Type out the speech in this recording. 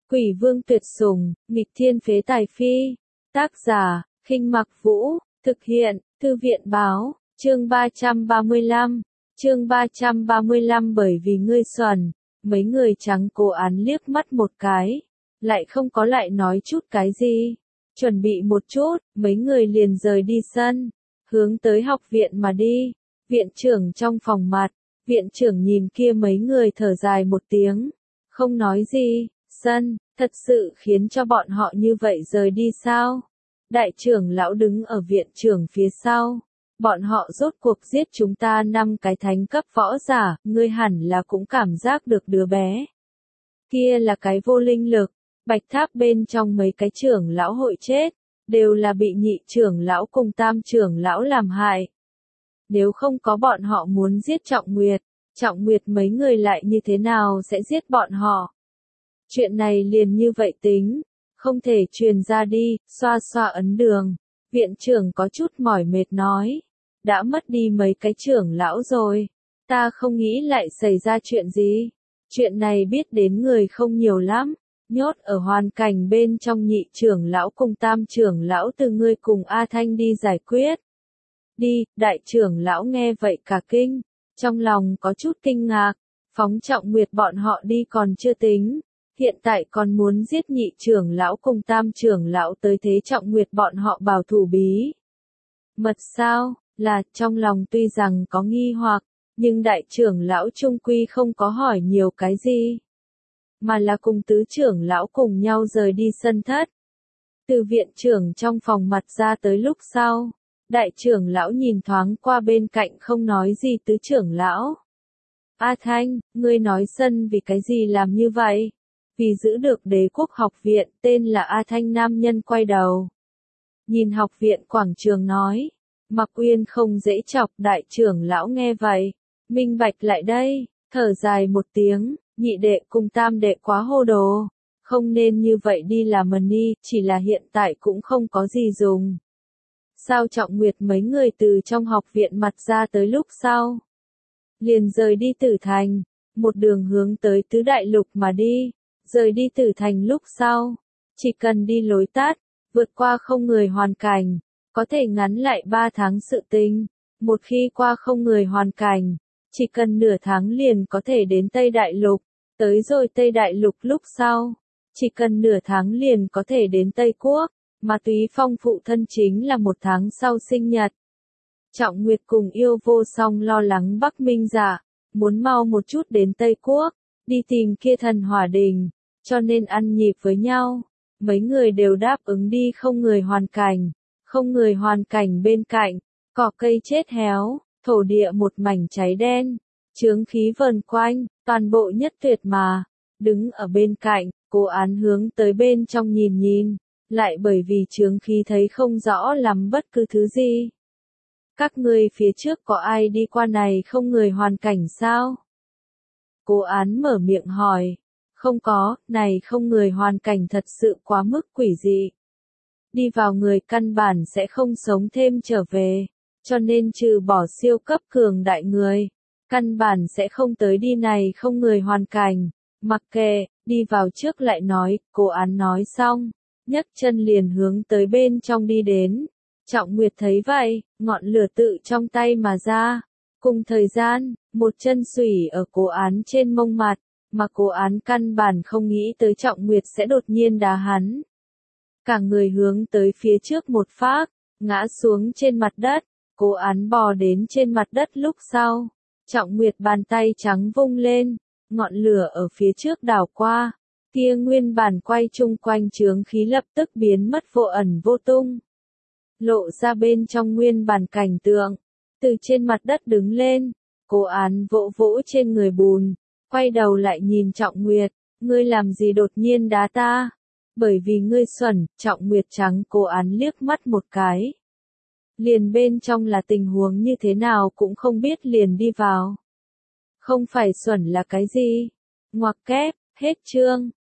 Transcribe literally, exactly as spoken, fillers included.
Quỷ vương tuyệt sủng, nghịch thiên phế tài phi. Tác giả, Khinh Mặc Vũ, thực hiện, Thư viện báo, chương ba trăm ba mươi lăm, chương ba trăm ba mươi lăm bởi vì ngươi xuẩn, mấy người trắng Cố Án liếc mắt một cái, lại không có lại nói chút cái gì, chuẩn bị một chút, mấy người liền rời đi sân, hướng tới học viện mà đi, viện trưởng trong phòng mặt, viện trưởng nhìn kia mấy người thở dài một tiếng, không nói gì, sân, thật sự khiến cho bọn họ như vậy rời đi sao? Đại trưởng lão đứng ở viện trưởng phía sau, bọn họ rốt cuộc giết chúng ta năm cái thánh cấp võ giả, ngươi hẳn là cũng cảm giác được đứa bé. Kia là cái vô linh lực, bạch tháp bên trong mấy cái trưởng lão hội chết, đều là bị nhị trưởng lão cùng tam trưởng lão làm hại. Nếu không có bọn họ muốn giết Trọng Nguyệt, Trọng Nguyệt mấy người lại như thế nào sẽ giết bọn họ? Chuyện này liền như vậy tính, không thể truyền ra đi, xoa xoa ấn đường. Viện trưởng có chút mỏi mệt nói, đã mất đi mấy cái trưởng lão rồi, ta không nghĩ lại xảy ra chuyện gì. Chuyện này biết đến người không nhiều lắm, nhốt ở hoàn cảnh bên trong nhị trưởng lão cùng tam trưởng lão từ ngươi cùng A Thanh đi giải quyết. Đi, đại trưởng lão nghe vậy cả kinh, trong lòng có chút kinh ngạc, phóng Trọng Nguyệt bọn họ đi còn chưa tính. Hiện tại còn muốn giết nhị trưởng lão cùng tam trưởng lão tới thế Trọng Nguyệt bọn họ bảo thủ bí. Mật sao, là trong lòng tuy rằng có nghi hoặc, nhưng đại trưởng lão trung quy không có hỏi nhiều cái gì. Mà là cùng tứ trưởng lão cùng nhau rời đi sân thất. Từ viện trưởng trong phòng mặt ra tới lúc sau, đại trưởng lão nhìn thoáng qua bên cạnh không nói gì tứ trưởng lão. A Thanh, ngươi nói sân vì cái gì làm như vậy? Vì giữ được đế quốc học viện, tên là A Thanh nam nhân quay đầu. Nhìn học viện quảng trường nói, Mặc Uyên không dễ chọc, đại trưởng lão nghe vậy, minh bạch lại đây, thở dài một tiếng, nhị đệ cùng tam đệ quá hô đồ, không nên như vậy đi làm mần ni, chỉ là hiện tại cũng không có gì dùng. Sao Trọng Nguyệt mấy người từ trong học viện mặt ra tới lúc sau? Liền rời đi Tử Thành, một đường hướng tới tứ đại lục mà đi. Rời đi Tử Thành lúc sau, chỉ cần đi lối tắt, vượt qua không người hoàn cảnh, có thể ngắn lại ba tháng sự tình. Một khi qua không người hoàn cảnh, chỉ cần nửa tháng liền có thể đến Tây Đại Lục, tới rồi Tây Đại Lục lúc sau, chỉ cần nửa tháng liền có thể đến Tây Quốc, mà Túy Phong phụ thân chính là một tháng sau sinh nhật. Trọng Nguyệt cùng Yêu Vô Song lo lắng Bắc Minh Dạ, muốn mau một chút đến Tây Quốc, đi tìm kia thần hỏa đình. Cho nên ăn nhịp với nhau, mấy người đều đáp ứng đi không người hoàn cảnh, không người hoàn cảnh bên cạnh, cỏ cây chết héo, thổ địa một mảnh cháy đen, chướng khí vần quanh, toàn bộ nhất tuyệt mà, đứng ở bên cạnh, Cố Án hướng tới bên trong nhìn nhìn, lại bởi vì chướng khí thấy không rõ lắm bất cứ thứ gì. Các ngươi phía trước có ai đi qua này không người hoàn cảnh sao? Cố Án mở miệng hỏi. Không có, này không người hoàn cảnh thật sự quá mức quỷ dị. Đi vào người căn bản sẽ không sống thêm trở về, cho nên trừ bỏ siêu cấp cường đại người, căn bản sẽ không tới đi này không người hoàn cảnh. Mặc kệ, đi vào trước lại nói, Cố Án nói xong, nhấc chân liền hướng tới bên trong đi đến. Trọng Nguyệt thấy vậy, ngọn lửa tự trong tay mà ra. Cùng thời gian, một chân xủy ở Cố Án trên mông mặt. Mà Cố Án căn bản không nghĩ tới Trọng Nguyệt sẽ đột nhiên đá hắn. Cả người hướng tới phía trước một phát, ngã xuống trên mặt đất, Cố Án bò đến trên mặt đất lúc sau. Trọng Nguyệt bàn tay trắng vung lên, ngọn lửa ở phía trước đảo qua, kia nguyên bản quay chung quanh chướng khí lập tức biến mất vô ẩn vô tung. Lộ ra bên trong nguyên bản cảnh tượng, từ trên mặt đất đứng lên, Cố Án vỗ vỗ trên người bùn. Quay đầu lại nhìn Trọng Nguyệt, ngươi làm gì đột nhiên đá ta? Bởi vì ngươi xuẩn, Trọng Nguyệt trắng Cố Án liếc mắt một cái. Liền bên trong là tình huống như thế nào cũng không biết liền đi vào. Không phải xuẩn là cái gì? Ngoặc kép, hết chương.